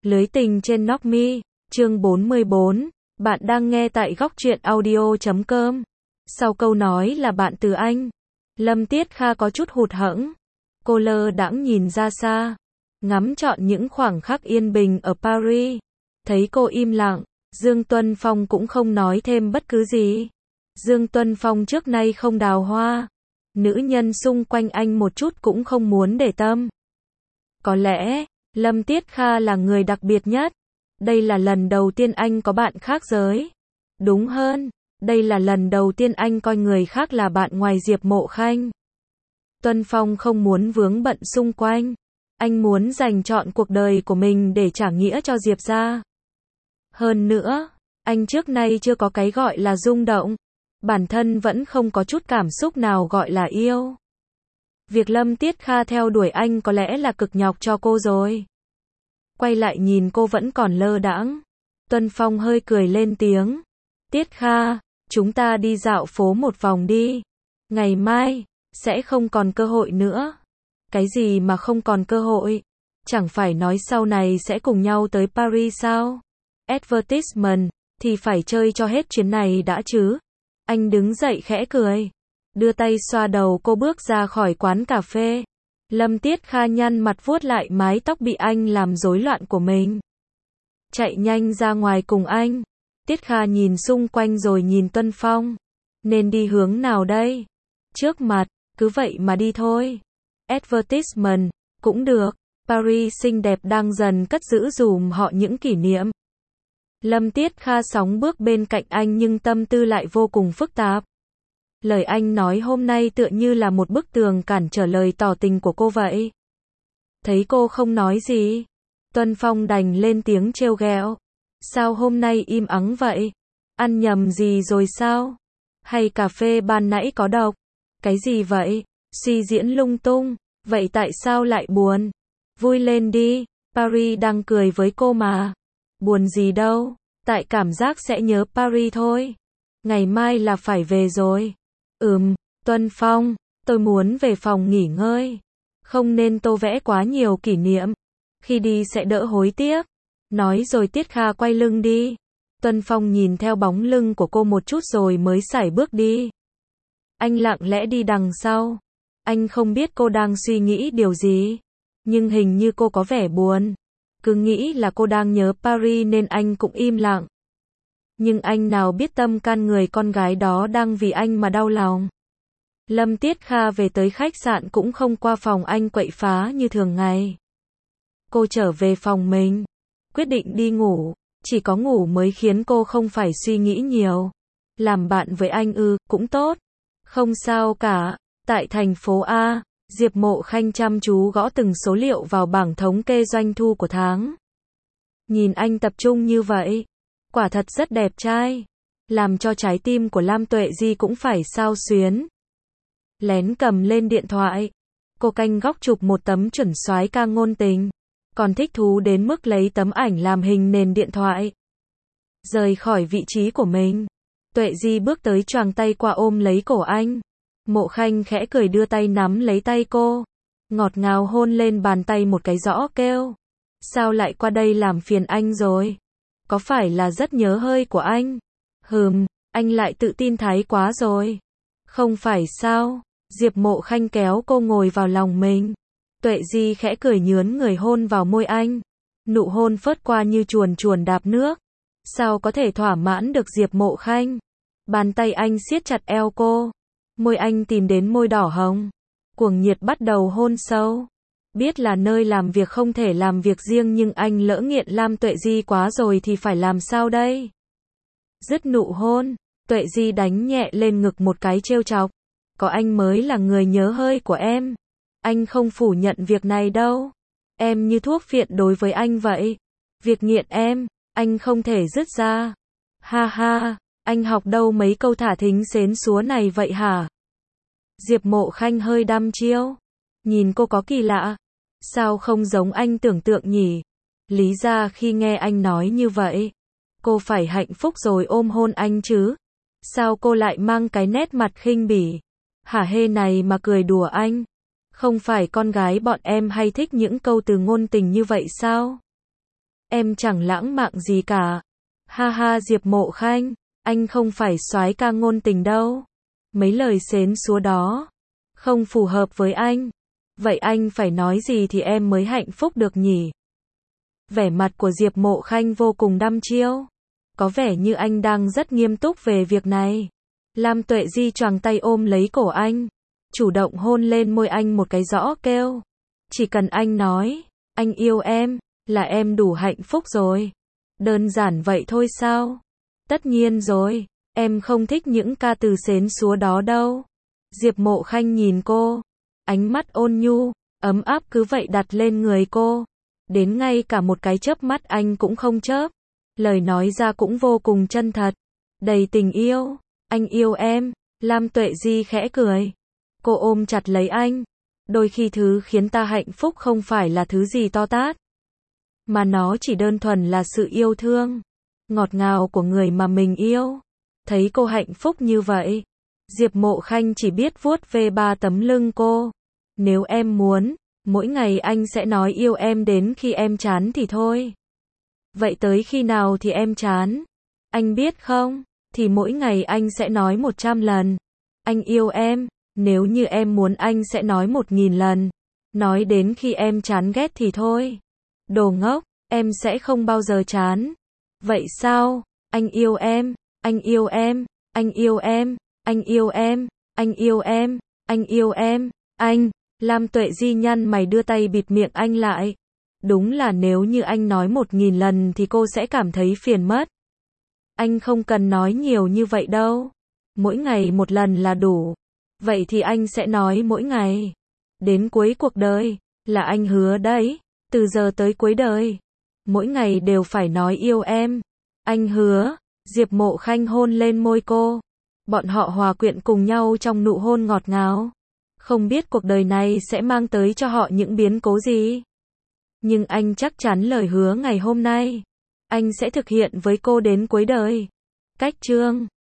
Lưới tình trên Knock Me, chương 44, bạn đang nghe tại góc truyện audio.com. Sau câu nói là bạn từ anh, Lâm Tiết Kha có chút hụt hẫng. Cô lơ đãng nhìn ra xa, ngắm trọn những khoảng khắc yên bình ở Paris. Thấy cô im lặng, Dương Tuân Phong cũng không nói thêm bất cứ gì. Dương Tuân Phong trước nay không đào hoa. Nữ nhân xung quanh anh một chút cũng không muốn để tâm. Có lẽ, Lâm Tiết Kha là người đặc biệt nhất. Đây là lần đầu tiên anh có bạn khác giới. Đúng hơn, đây là lần đầu tiên anh coi người khác là bạn ngoài Diệp Mộ Khanh. Tuân Phong không muốn vướng bận xung quanh. Anh muốn dành trọn cuộc đời của mình để trả nghĩa cho Diệp gia. Hơn nữa, anh trước nay chưa có cái gọi là rung động. Bản thân vẫn không có chút cảm xúc nào gọi là yêu. Việc Lâm Tiết Kha theo đuổi anh có lẽ là cực nhọc cho cô rồi. Quay lại nhìn cô vẫn còn lơ đãng. Tuân Phong hơi cười lên tiếng. Tiết Kha, chúng ta đi dạo phố một vòng đi. Ngày mai, sẽ không còn cơ hội nữa. Cái gì mà không còn cơ hội? Chẳng phải nói sau này sẽ cùng nhau tới Paris sao? Advertisement, thì phải chơi cho hết chuyến này đã chứ. Anh đứng dậy khẽ cười. Đưa tay xoa đầu cô bước ra khỏi quán cà phê. Lâm Tiết Kha nhăn mặt vuốt lại mái tóc bị anh làm rối loạn của mình. Chạy nhanh ra ngoài cùng anh. Tiết Kha nhìn xung quanh rồi nhìn Tuân Phong. Nên đi hướng nào đây? Trước mặt, cứ vậy mà đi thôi. Advertisement, cũng được. Paris xinh đẹp đang dần cất giữ dùm họ những kỷ niệm. Lâm Tiết Kha sóng bước bên cạnh anh nhưng tâm tư lại vô cùng phức tạp. Lời anh nói hôm nay tựa như là một bức tường cản trở lời tỏ tình của cô vậy. Thấy cô không nói gì, Tuân Phong đành lên tiếng trêu ghẹo. Sao hôm nay im ắng vậy? Ăn nhầm gì rồi sao? Hay cà phê ban nãy có độc? Cái gì vậy? Suy diễn lung tung, vậy tại sao lại buồn? Vui lên đi, Paris đang cười với cô mà. Buồn gì đâu, tại cảm giác sẽ nhớ Paris thôi. Ngày mai là phải về rồi. Tuân Phong, tôi muốn về phòng nghỉ ngơi. Không nên tô vẽ quá nhiều kỷ niệm. Khi đi sẽ đỡ hối tiếc. Nói rồi Tiết Kha quay lưng đi. Tuân Phong nhìn theo bóng lưng của cô một chút rồi mới sải bước đi. Anh lặng lẽ đi đằng sau. Anh không biết cô đang suy nghĩ điều gì. Nhưng hình như cô có vẻ buồn. Cứ nghĩ là cô đang nhớ Paris nên anh cũng im lặng. Nhưng anh nào biết tâm can người con gái đó đang vì anh mà đau lòng. Lâm Tiết Kha về tới khách sạn cũng không qua phòng anh quậy phá như thường ngày. Cô trở về phòng mình. Quyết định đi ngủ. Chỉ có ngủ mới khiến cô không phải suy nghĩ nhiều. Làm bạn với anh cũng tốt. Không sao cả. Tại thành phố A, Diệp Mộ Khanh chăm chú gõ từng số liệu vào bảng thống kê doanh thu của tháng. Nhìn anh tập trung như vậy, quả thật rất đẹp trai. Làm cho trái tim của Lam Tuệ Di cũng phải xao xuyến. Lén cầm lên điện thoại. Cô canh góc chụp một tấm chuẩn soái ca ngôn tình. Còn thích thú đến mức lấy tấm ảnh làm hình nền điện thoại. Rời khỏi vị trí của mình. Tuệ Di bước tới choàng tay qua ôm lấy cổ anh. Mộ Khanh khẽ cười đưa tay nắm lấy tay cô. Ngọt ngào hôn lên bàn tay một cái rõ kêu. Sao lại qua đây làm phiền anh rồi? Có phải là rất nhớ hơi của anh? Anh lại tự tin thái quá rồi. Không phải sao? Diệp Mộ Khanh kéo cô ngồi vào lòng mình. Tuệ Di khẽ cười nhướn người hôn vào môi anh. Nụ hôn phớt qua như chuồn chuồn đạp nước. Sao có thể thỏa mãn được Diệp Mộ Khanh? Bàn tay anh siết chặt eo cô. Môi anh tìm đến môi đỏ hồng. Cuồng nhiệt bắt đầu hôn sâu. Biết là nơi làm việc không thể làm việc riêng nhưng anh lỡ nghiện Lam Tuệ Di quá rồi thì phải làm sao đây? Dứt nụ hôn, Tuệ Di đánh nhẹ lên ngực một cái trêu chọc. Có anh mới là người nhớ hơi của em. Anh không phủ nhận việc này đâu. Em như thuốc phiện đối với anh vậy. Việc nghiện em, anh không thể dứt ra. Ha ha, anh học đâu mấy câu thả thính xến xúa này vậy hả? Diệp Mộ Khanh hơi đăm chiêu. Nhìn cô có kỳ lạ. Sao không giống anh tưởng tượng nhỉ? Lý ra khi nghe anh nói như vậy, cô phải hạnh phúc rồi ôm hôn anh chứ. Sao cô lại mang cái nét mặt khinh bỉ, hả hê này mà cười đùa anh? Không phải con gái bọn em hay thích những câu từ ngôn tình như vậy sao? Em chẳng lãng mạn gì cả. Ha ha Diệp Mộ Khanh, anh không phải soái ca ngôn tình đâu. Mấy lời xến xúa đó không phù hợp với anh. Vậy anh phải nói gì thì em mới hạnh phúc được nhỉ? Vẻ mặt của Diệp Mộ Khanh vô cùng đăm chiêu. Có vẻ như anh đang rất nghiêm túc về việc này. Lam Tuệ Di choàng tay ôm lấy cổ anh, chủ động hôn lên môi anh một cái rõ kêu. Chỉ cần anh nói, anh yêu em, là em đủ hạnh phúc rồi. Đơn giản vậy thôi sao? Tất nhiên rồi, em không thích những ca từ xến xúa đó đâu. Diệp Mộ Khanh nhìn cô, ánh mắt ôn nhu, ấm áp cứ vậy đặt lên người cô. Đến ngay cả một cái chớp mắt anh cũng không chớp. Lời nói ra cũng vô cùng chân thật, đầy tình yêu. Anh yêu em. Lam Tuệ Di khẽ cười. Cô ôm chặt lấy anh. Đôi khi thứ khiến ta hạnh phúc không phải là thứ gì to tát, mà nó chỉ đơn thuần là sự yêu thương ngọt ngào của người mà mình yêu. Thấy cô hạnh phúc như vậy, Diệp Mộ Khanh chỉ biết vuốt ve ba tấm lưng cô. Nếu em muốn, mỗi ngày anh sẽ nói yêu em đến khi em chán thì thôi. Vậy tới khi nào thì em chán? Anh biết không, thì mỗi ngày anh sẽ nói 100 lần. Anh yêu em, nếu như em muốn anh sẽ nói 1000 lần. Nói đến khi em chán ghét thì thôi. Đồ ngốc, em sẽ không bao giờ chán. Vậy sao? Anh yêu em, anh yêu em, anh yêu em, anh yêu em, anh yêu em, anh yêu em, anh. Lam Tuệ Di nhăn mày đưa tay bịt miệng anh lại. Đúng là nếu như anh nói 1000 lần thì cô sẽ cảm thấy phiền mất. Anh không cần nói nhiều như vậy đâu. Mỗi ngày một lần là đủ. Vậy thì anh sẽ nói mỗi ngày. Đến cuối cuộc đời, là anh hứa đấy. Từ giờ tới cuối đời, mỗi ngày đều phải nói yêu em. Anh hứa. Diệp Mộ Khanh hôn lên môi cô. Bọn họ hòa quyện cùng nhau trong nụ hôn ngọt ngào. Không biết cuộc đời này sẽ mang tới cho họ những biến cố gì. Nhưng anh chắc chắn lời hứa ngày hôm nay, anh sẽ thực hiện với cô đến cuối đời. Cách chương